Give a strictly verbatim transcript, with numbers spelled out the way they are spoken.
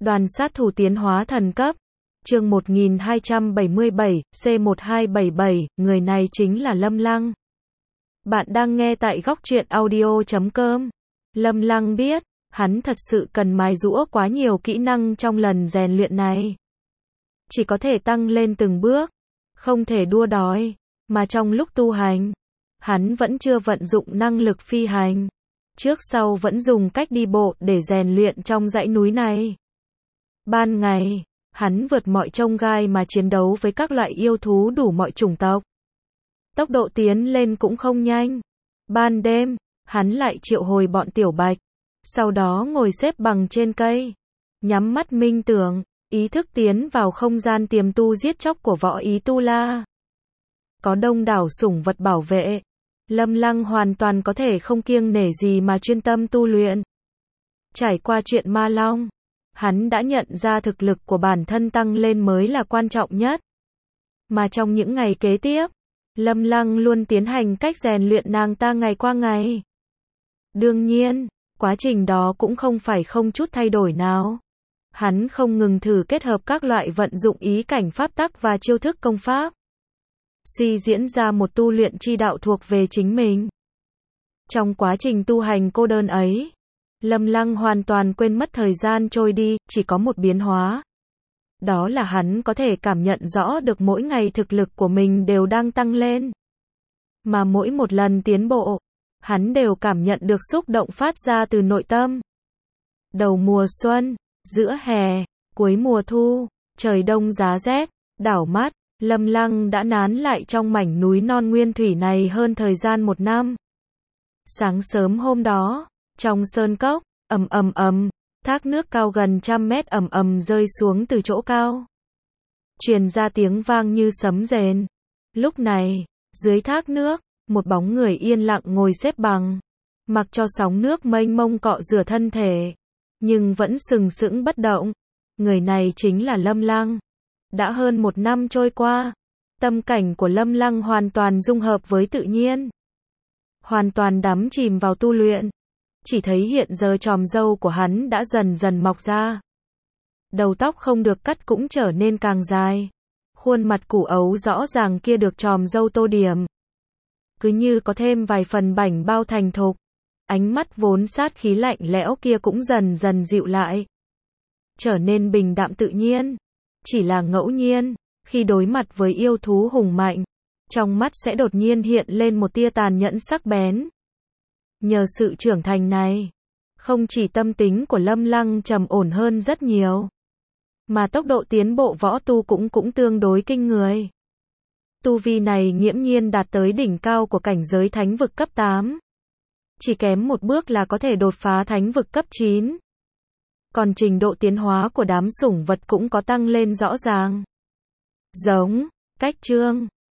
Đoàn sát thủ tiến hóa thần cấp. Chương một nghìn hai trăm bảy mươi bảy, C một hai bảy bảy, người này chính là Lâm Lăng. Bạn đang nghe tại góc truyện audio chấm com. Lâm Lăng biết, hắn thật sự cần mài giũa quá nhiều kỹ năng trong lần rèn luyện này. Chỉ có thể tăng lên từng bước, không thể đua đòi, mà trong lúc tu hành, hắn vẫn chưa vận dụng năng lực phi hành. Trước sau vẫn dùng cách đi bộ để rèn luyện trong dãy núi này. Ban ngày, hắn vượt mọi chông gai mà chiến đấu với các loại yêu thú đủ mọi chủng tộc. Tốc độ tiến lên cũng không nhanh. Ban đêm, hắn lại triệu hồi bọn tiểu bạch, sau đó ngồi xếp bằng trên cây, nhắm mắt minh tưởng, ý thức tiến vào không gian tiềm tu giết chóc của võ ý tu la. Có đông đảo sủng vật bảo vệ, Lâm Lăng hoàn toàn có thể không kiêng nể gì mà chuyên tâm tu luyện. Trải qua chuyện Ma Long, hắn đã nhận ra thực lực của bản thân tăng lên mới là quan trọng nhất. Mà trong những ngày kế tiếp, Lâm Lăng luôn tiến hành cách rèn luyện nàng ta ngày qua ngày. Đương nhiên, quá trình đó cũng không phải không chút thay đổi nào. Hắn không ngừng thử kết hợp các loại vận dụng ý cảnh pháp tắc và chiêu thức công pháp, suy diễn ra một tu luyện chi đạo thuộc về chính mình. Trong quá trình tu hành cô đơn ấy, Lâm Lăng hoàn toàn quên mất thời gian trôi đi, chỉ có một biến hóa. Đó là hắn có thể cảm nhận rõ được mỗi ngày thực lực của mình đều đang tăng lên. Mà mỗi một lần tiến bộ, hắn đều cảm nhận được xúc động phát ra từ nội tâm. Đầu mùa xuân, giữa hè, cuối mùa thu, trời đông giá rét, đảo mắt, Lâm Lăng đã nán lại trong mảnh núi non nguyên thủy này hơn thời gian một năm. Sáng sớm hôm đó, trong sơn cốc, ầm ầm ầm, thác nước cao gần trăm mét ầm ầm rơi xuống từ chỗ cao, truyền ra tiếng vang như sấm rền. Lúc này, dưới thác nước, một bóng người yên lặng ngồi xếp bằng, mặc cho sóng nước mênh mông cọ rửa thân thể, nhưng vẫn sừng sững bất động. Người này chính là Lâm Lăng. Đã hơn một năm trôi qua, tâm cảnh của Lâm Lăng hoàn toàn dung hợp với tự nhiên, hoàn toàn đắm chìm vào tu luyện. Chỉ thấy hiện giờ chòm râu của hắn đã dần dần mọc ra. Đầu tóc không được cắt cũng trở nên càng dài. Khuôn mặt củ ấu rõ ràng kia được chòm râu tô điểm, cứ như có thêm vài phần bảnh bao thành thục. Ánh mắt vốn sát khí lạnh lẽo kia cũng dần dần dịu lại, trở nên bình đạm tự nhiên. Chỉ là ngẫu nhiên, khi đối mặt với yêu thú hùng mạnh, trong mắt sẽ đột nhiên hiện lên một tia tàn nhẫn sắc bén. Nhờ sự trưởng thành này, không chỉ tâm tính của Lâm Lăng trầm ổn hơn rất nhiều, mà tốc độ tiến bộ võ tu cũng cũng tương đối kinh người. Tu vi này nghiễm nhiên đạt tới đỉnh cao của cảnh giới thánh vực cấp tám. Chỉ kém một bước là có thể đột phá thánh vực cấp chín. Còn trình độ tiến hóa của đám sủng vật cũng có tăng lên rõ ràng. Giống, cách chương,